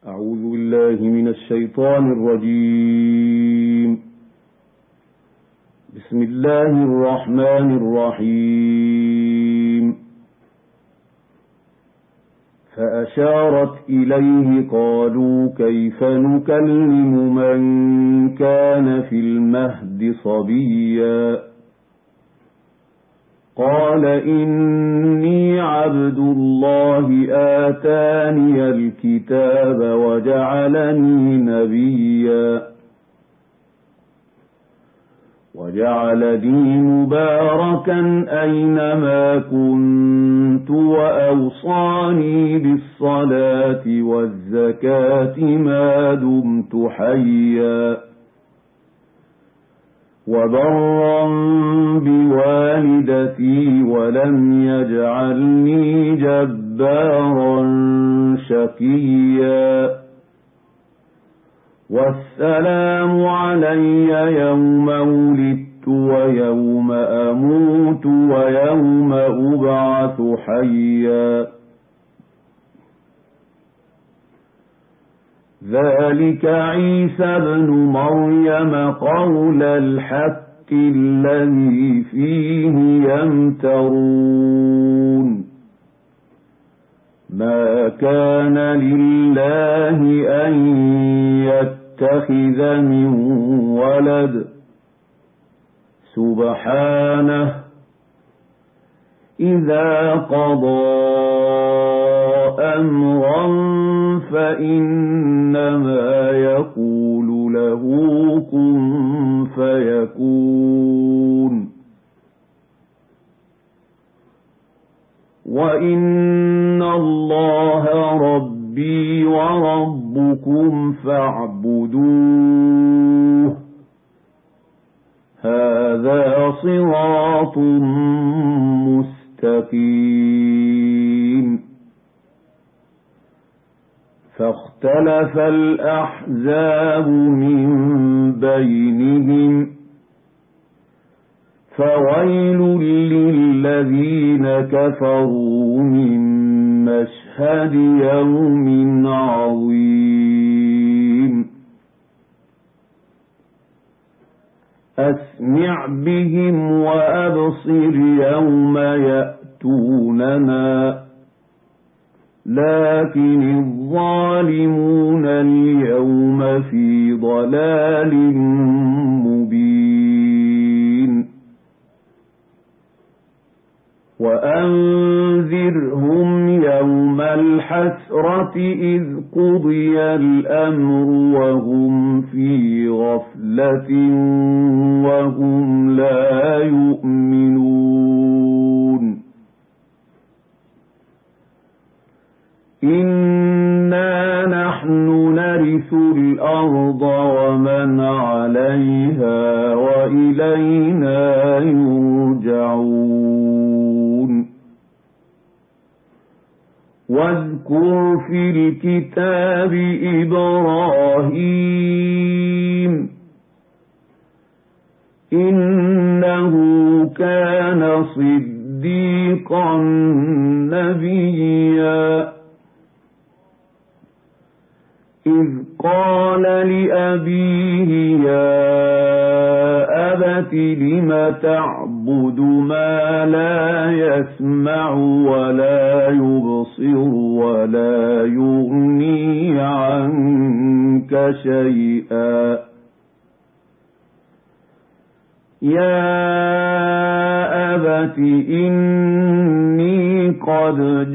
أعوذ بالله من الشيطان الرجيم. بسم الله الرحمن الرحيم. فأشارت إليه قالوا كيف نكلم من كان في المهد صبيا قال إني عبد الله آتاني الكتاب وجعلني نبيا وجعلني مباركا أينما كنت وأوصاني بالصلاة والزكاة ما دمت حيا وبرا بوالدتي ولم يجعلني جبارا شقيا والسلام علي يوم ولدت ويوم أموت ويوم أبعث حيا ذلك عيسى ابن مريم قول الحق الذي فيه يمترون ما كان لله أن يتخذ من ولد سبحانه إذا قضى أمرا فإنما يقول له كن فيكون وإن الله ربي وربكم فاعبدوه هذا صراط مستقيم فاختلف الأحزاب من بينهم فويل للذين كفروا من مشهد يوم عظيم أسمع بهم وأبصر يوم يأتوننا لكن الظالمون اليوم في ضلال مبين وأنذرهم يوم الحسرة إذ قضي الأمر وهم في غفلة وهم لا يؤمنون إنا نحن نرث الأرض ومن عليها وإلينا يرجعون واذكر في الكتاب إبراهيم إنه كان صديقا نبيا إذ قال لأبيه يا أبت لم تعبد ما لا يسمع ولا يبصر ولا يغني عنك شيئا يا أبت إني قد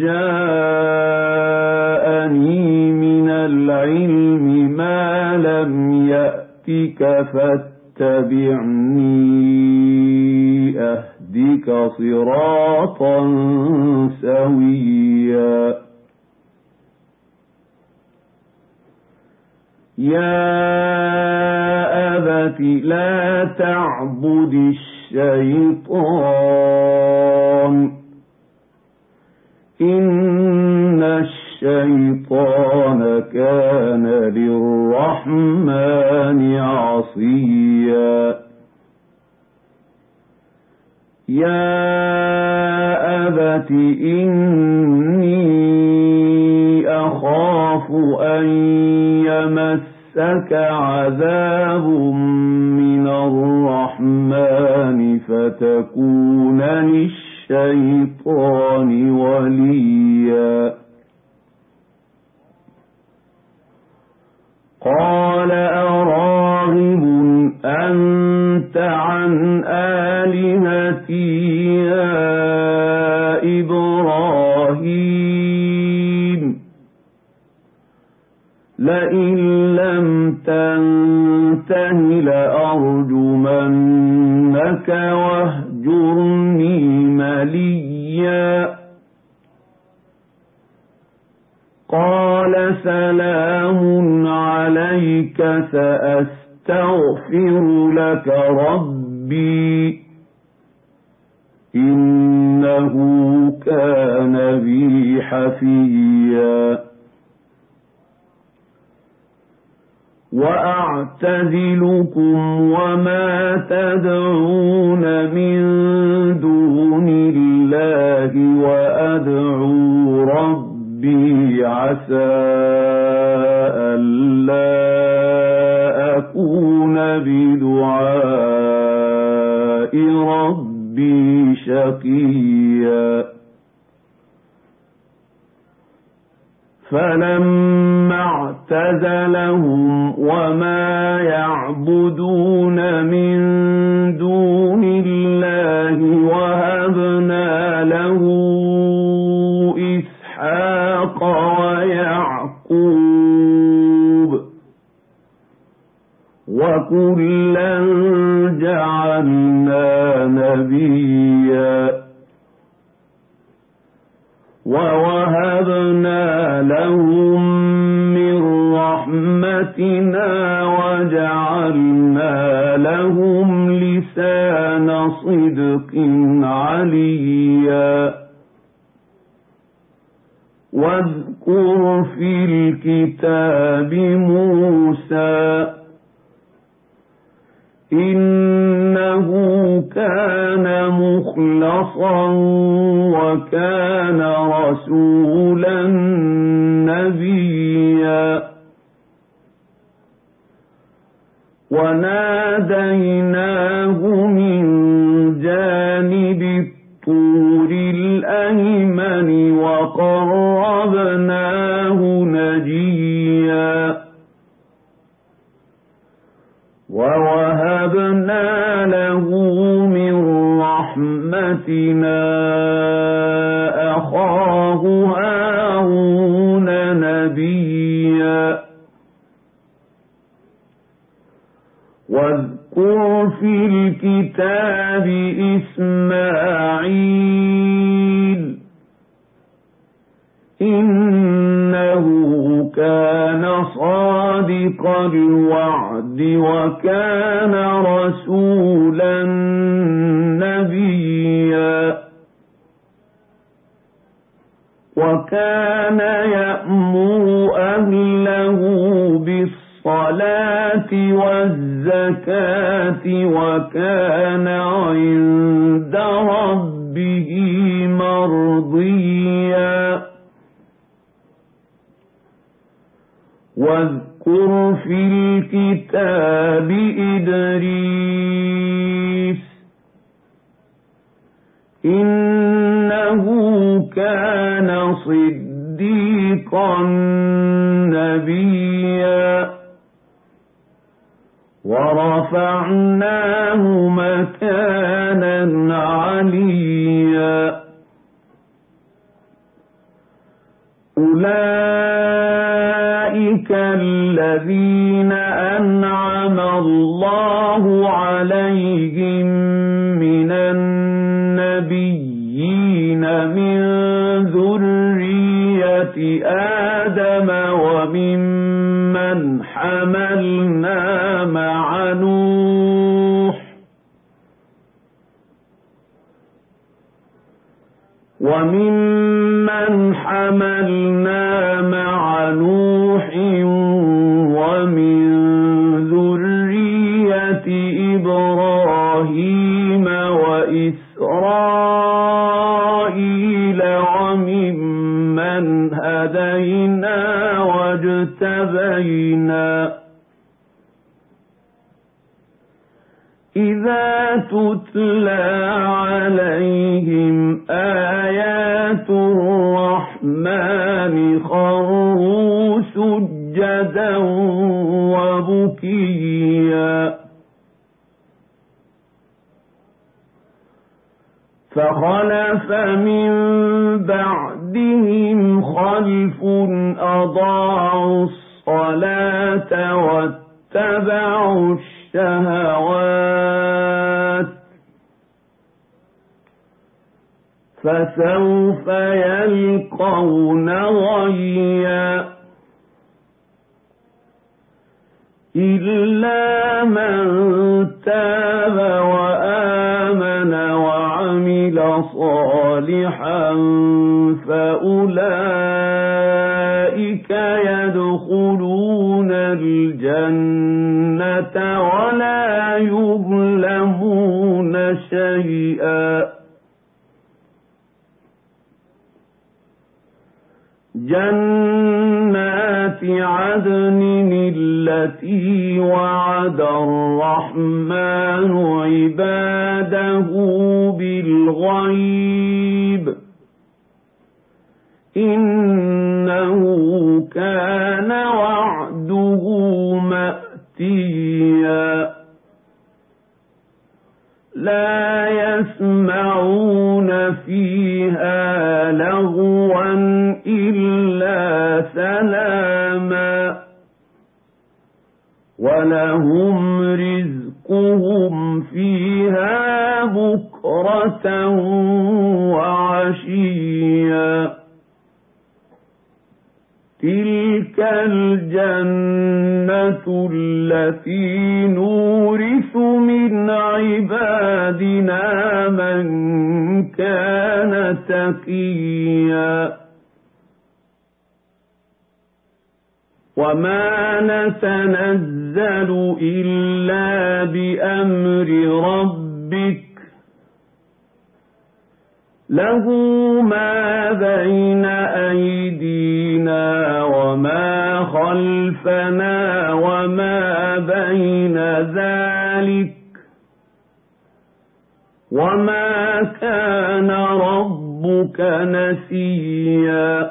جاءني من العلم ما لم يأتك فاتبعني أهدك صراطا سويا يا أبت لا تعبد الشيطان إن الشيطان كان للرحمن عصيا يا أبت إني أخاف أخاف أن يمسك عذاب من الرحمن فتكون للشيطان وليا قال أراغب أنت عن آلهتي يا إبراهيم لئن لم تنته لأرجمنك واهجرني مليا قال سلام عليك سأستغفر لك ربي إنه كان بي حفيا وأعتزلكم وما تدعون من دون الله وأدعو ربي عسى ألا أكون بدعاء ربي شقيا فلما اعتزلهم وما يعبدون من دون الله وهبنا له إسحاق ويعقوب وكلا جعلنا نبيا ووهبنا لهم من رحمتنا وجعلنا لهم لسان صدق عليا واذكر في الكتاب موسى إنه كان مخلصا وكان رسولا نبيا وناديناه من جانب الطور الأيمن وقربناه نجيا ووهبنا له من رحمتنا أخاه هارون نبيا واذكر في الكتاب إسماعيل إنه كان صادق الوعد وكان رسولا نبيا وكان يأمر أهله بالصلاة والزكاة وكان عند ربه مرضيا واذكر في الكتاب إدريس إنه كان صديقا نبيا ورفعناه مكانا عليا أولئك الذين أنعم الله عليهم من النبيين من ذرية آدم وممن حملنا مع نوح ومن ذرية إبراهيم وإسرائيل وممن هدينا اجتبينا إذا تتلى عليهم آيات الرحمن خروا سجدا وبكيا فخلف من بعدهم خلف أضاعوا الصلاة واتبعوا الشهوات فسوف يلقون غيا إلا من تاب وآمن وعمل صالحا فأولئك يدخلون الجنة ولا يظلمون شيئا جنات عدن التي وعد الرحمن عباده بالغيب إنه كان وعده مأتيا لا يسمعون فيها لغوا إلا سلاما ولهم رزقهم فيها بكرة وعشيا تلك الجنة التي نورث من عبادنا من كان تقيا وما نتنزل إلا بأمر ربك له ما بين أيدينا وما خلفنا وما بين ذلك وما كان ربك نسيا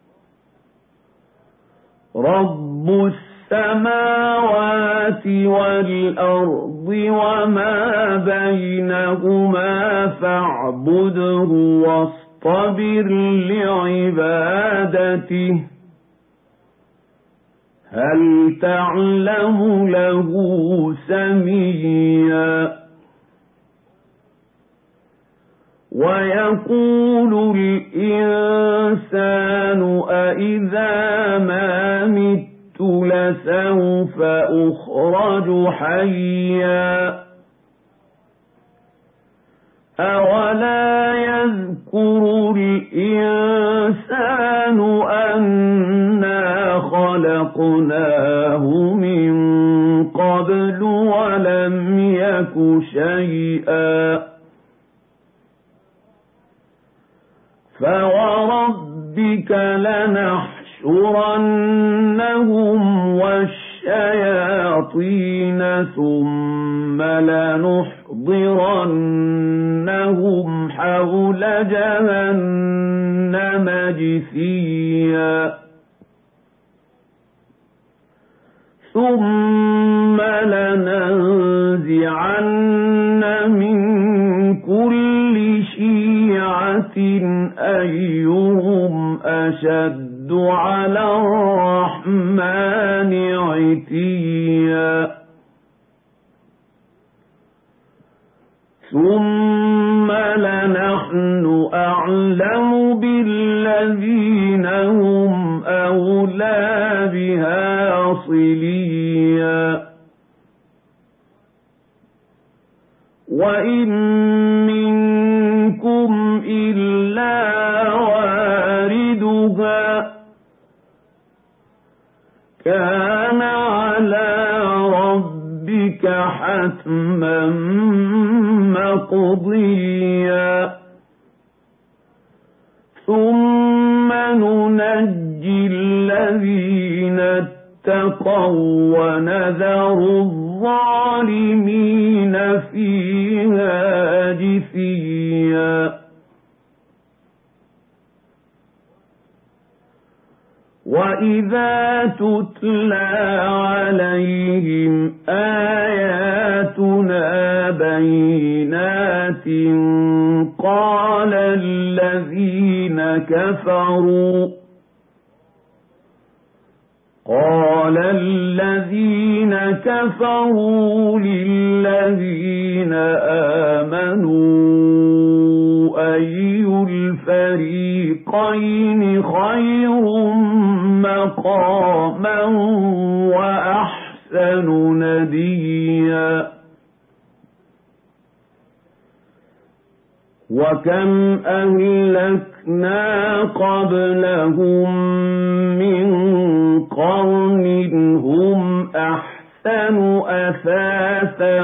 رب السماوات والأرض وما بينهما فاعبده واصطبر لعبادته هل تعلم له سميا ويقول الإنسان أإذا ما مت لسوف أخرج حيا أولا يذكر الإنسان أنا خلقناه من قبل ولم يك شيئا فوربك لنحشرنهم والشياطين ثم لنحضرنهم حول جهنم جثيا ثم لننزعن من كل شيعة أيهم أشد على الرحمن عتيا ثم لنحن أعلم بالذين هم أولى بها صليا وإن منكم إلا واردها كان على ربك حتما مقضيا ثم ننجي الذين واتقوا ونذر الظالمين فيها جثيا وإذا تتلى عليهم آياتنا بينات قال الذين كفروا للذين آمنوا أي الفريقين خير مقاما وأحسن نديا وكم أهلكنا قبلهم من قرن هم أحسن أثاثا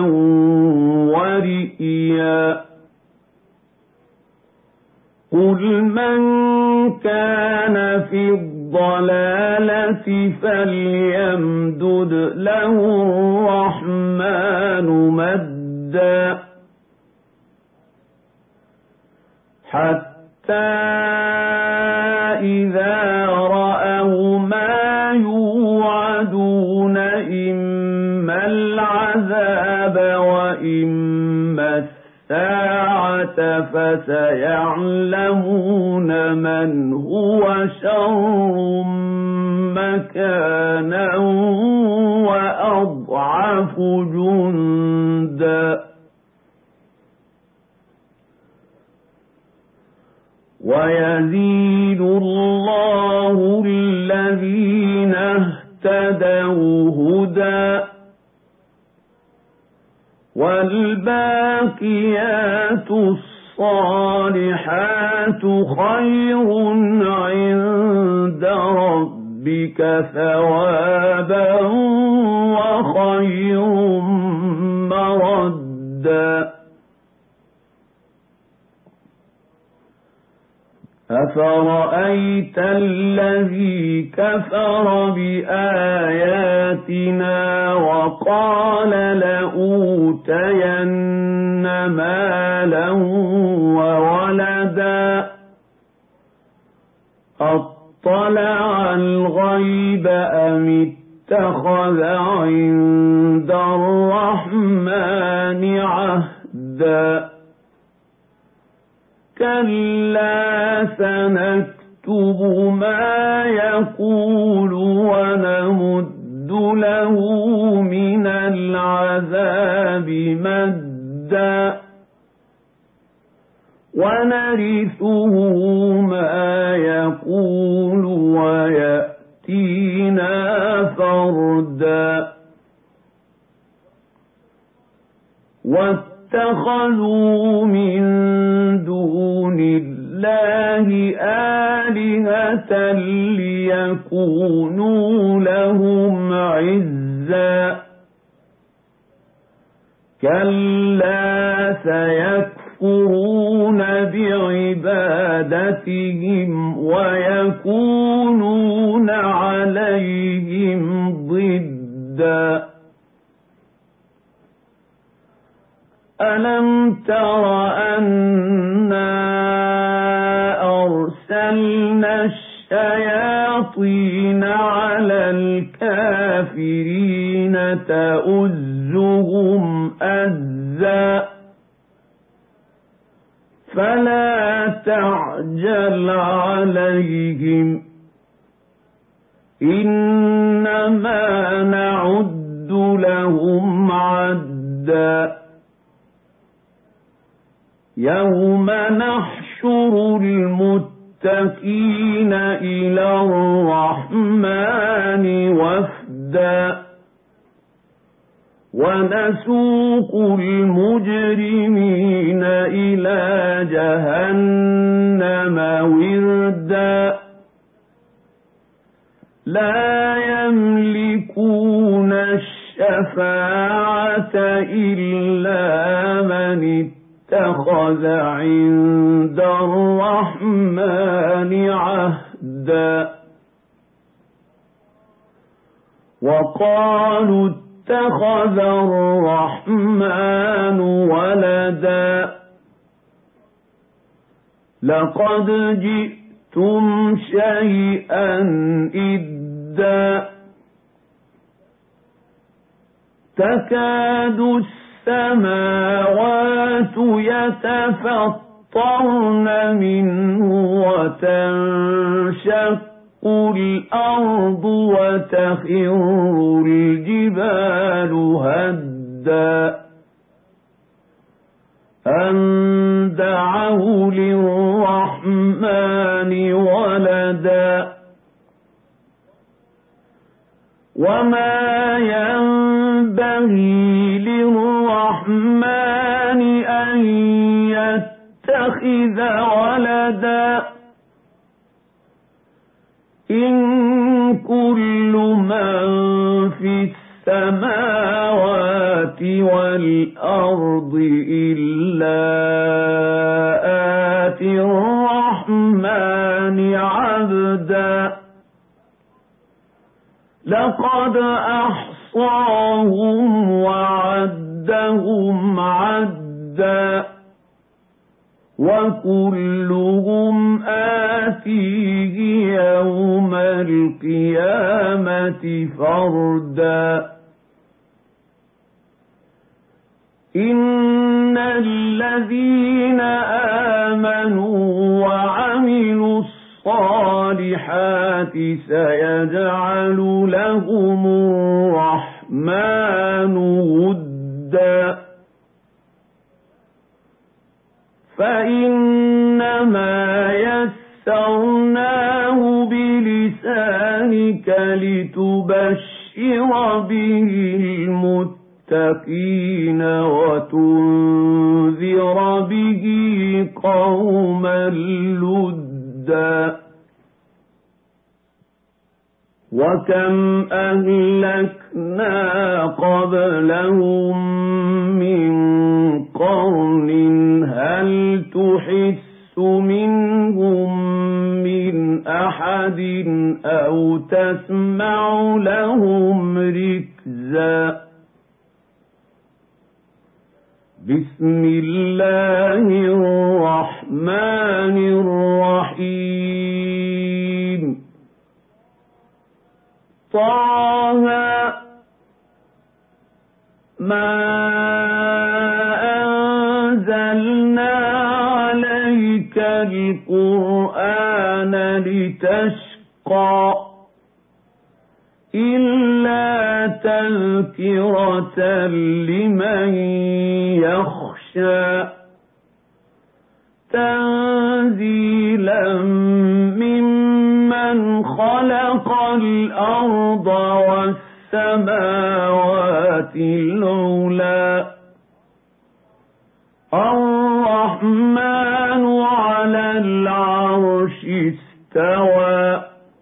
ورئيا قل من كان في الضلالة فليمدد له الرحمن مدا حتى إذا رأوا ما يوعدون إما العذاب وإما الساعة فسيعلمون من هو شر مكانا وأضعف جندا ويزيد الله الذين اهتدوا هدى والباقيات الصالحات خير عند ربك ثوابا وخير مردا أفرأيت الذي كفر بآياتنا وقال لأوتين مالا وولدا أطلع الغيب أم اتخذ عند الرحمن عهدا كلا سنكتب ما يقول ونمد له من العذاب مدا ونرثه ما يقول ويأتينا فردا واتخذوا من دون الله آلهة ليكونوا لهم عزا كلا سيكفرون بعبادتهم ويكونون عليهم ضدا ألم تر أنا أرسلنا الشياطين على الكافرين تؤزهم أزا فلا تعجل عليهم إنما نعد لهم عدا يوم نحشر المتقين إلى الرحمن وفدا ونسوق المجرمين إلى جهنم وردا لا يملكون الشفاعة إلا من اتخذ عند الرحمن عهدا وقالوا اتخذ الرحمن ولدا لقد جئتم شيئا إدا تكاد السماوات يتفطرن منه وتنشق الأرض وتخر الجبال هدا أن دعوا للرحمن ولدا وما ينبغي للرحمن أن يتخذ ولدا إن كل من في السماوات والأرض إلا آتي الرحمن عبدا لقد أحصاهم وعدهم عدا وكلهم آتيه يوم القيامة فردا إن الذين آمنوا وعملوا الصالحات سيجعل لهم الرحمن ودا فإنما يسرناه بلسانك لتبشر به المتقين وتنذر به قوما لدا وكم أهلكنا قبلهم من قرن هل تحس منهم من أحد أو تسمع لهم ركزا بسم الله الرحمن الرحيم طه ما أنزلنا عليك القرآن لتشقى إلا تذكرة لمن يخشى تنزيلا ممن خلق الأرض والسماوات العلى الرحمن على العرش استوى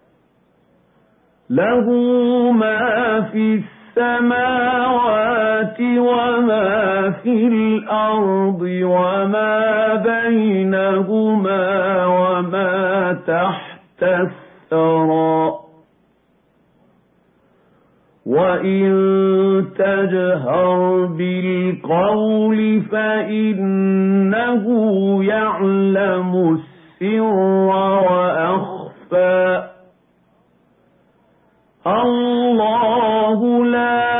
له ما في السماوات وما في الأرض وما بينهما وما تحت الثرى وإن تجهر بالقول فإنه يعلم السر وأخفى الله لا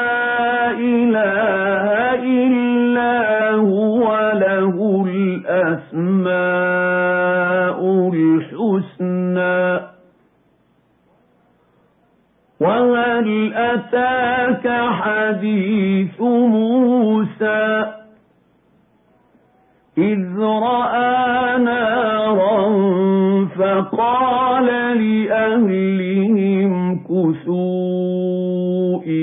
إله إلا هو له الأسماء الحسنى وهل أتاك حديث موسى إذ رأى نارا فقال لأهلهم كثوا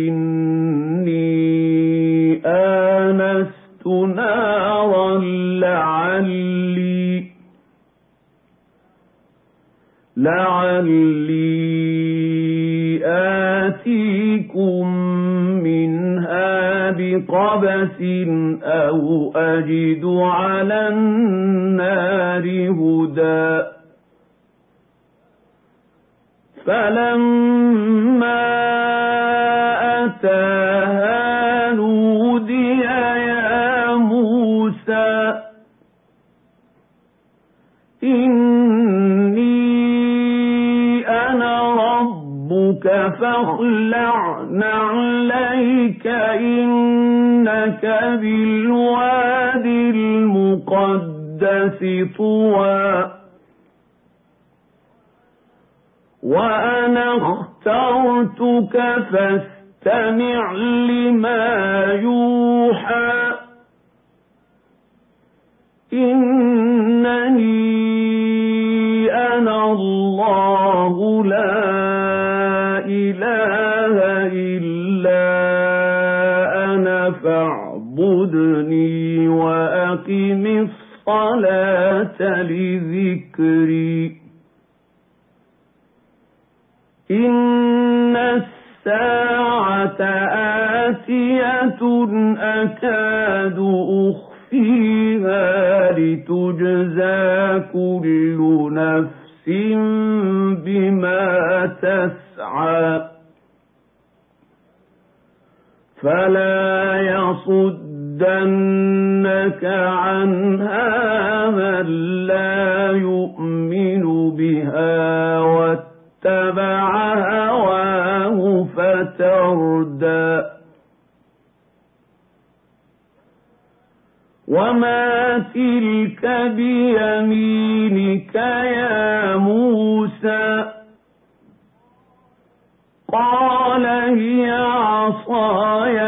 إني آنست نارا لعلي آتيكم منها بقبس أو أجد على النار هدى فلما فاخلع نعليك إنك بالواد المقدس طوى وأنا اخترتك فاستمع لما يوحى إنني أنا الله لا إله إلا أنا فاعبدني وأقم الصلاة لذكري إن الساعة آتية أكاد أخفيها لتجزى كل نفس بما تسعى فلا يصدنك عنها من لا يؤمن بها واتبع هواه فتردى وما تلك بيمينك يا موسى قال هي عصاي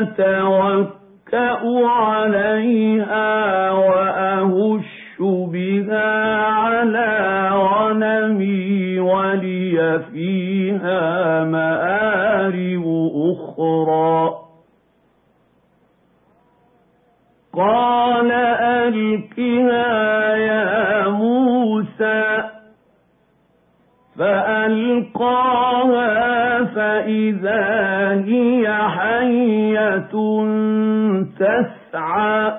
أتوكأ عليها وأهش بها على غنمي ولي فيها مآرب أخرى قال ألقها يا موسى فألقاها فإذا هي حية تسعى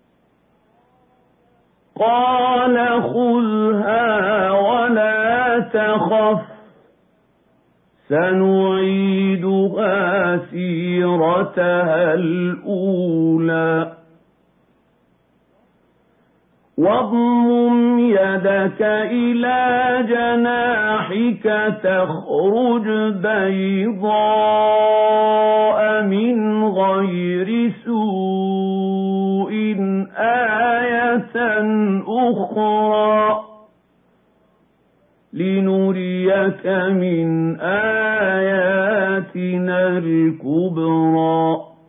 قال خذها ولا تخف سنعيدها سيرتها الأولى واضمم يدك إلى جناحك تخرج بيضاء من غير سوء آية أخرى لنريك من آياتنا الكبرى